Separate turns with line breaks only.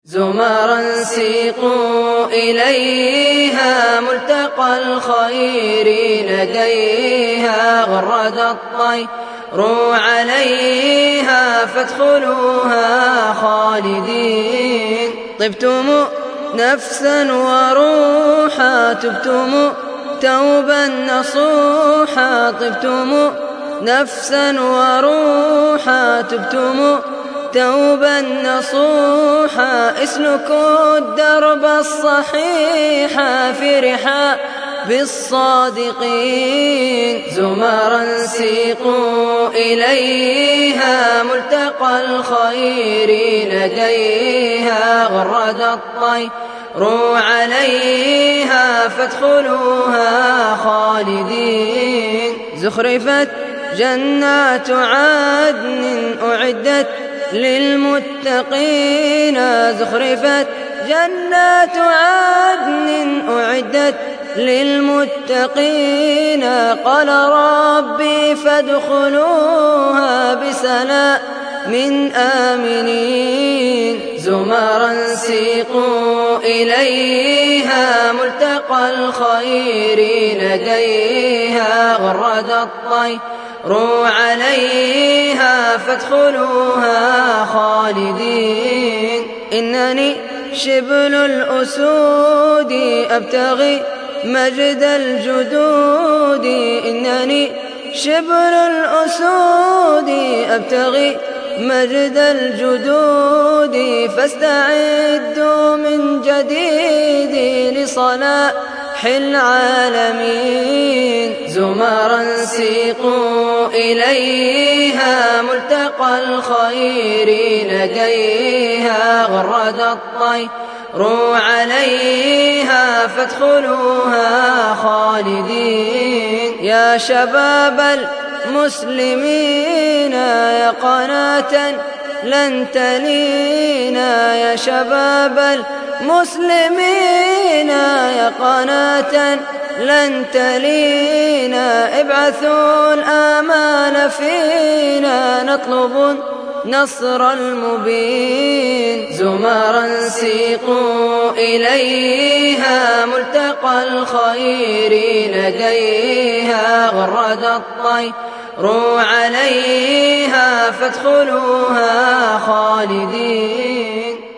زمرا سيقوا إليها ملتقى الخير لديها غرد الطير عليها فادخلوها خالدين. طبتم نفسا وروحا تبتم توبا نصوحا. طبتم نفسا وروحا تبتم توبا نصوحا. اسلكوا الدرب الصحيح في رحاب الصادقين. زمرا سيقوا إليها ملتقى الخير لديها غرد الطير عليها فادخلوها خالدين. زخرفت جنات عدن أعدت للمتقين. زخرفت جنات عدن أعدت للمتقين. قال ربي فادخلوها بسلام آمنين. زمرا سيقوا إليها ملتقى الخير لديها غرد الطير عليها فادخلوها خالدين. إنني شبل الأسود أبتغي مجد الجدود. إنني شبل الأسود أبتغي مجد الجدود. فاستعدوا من جديد لصلاح العالمين. زمرا سيقوا إليها ملتقى الخير لديها غرد الطير عليها فادخلوها خالدين. يا شباب المسلمين يا قناة لن تلينا. يا شباب المسلمين يا قناة لن تلينا. ابعثوا الآمال فينا نطلب نصر المبين. زمرا سيقوا إليها ملتقى الخير لديها غرد الطير عليها فادخلوها خالدين.